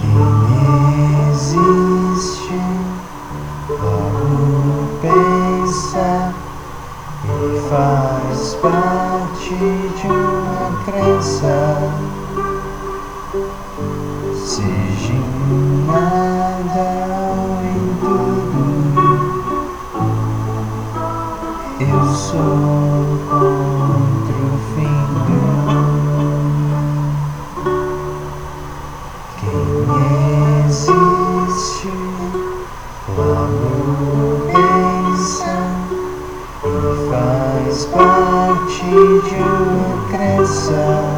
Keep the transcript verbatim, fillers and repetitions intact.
Quem existe logo pensa e faz parte de uma crença, seja em nada ou em tudo. Eu sou contra o fim do mundo. Quem existe logo pensa e faz parte de uma crença,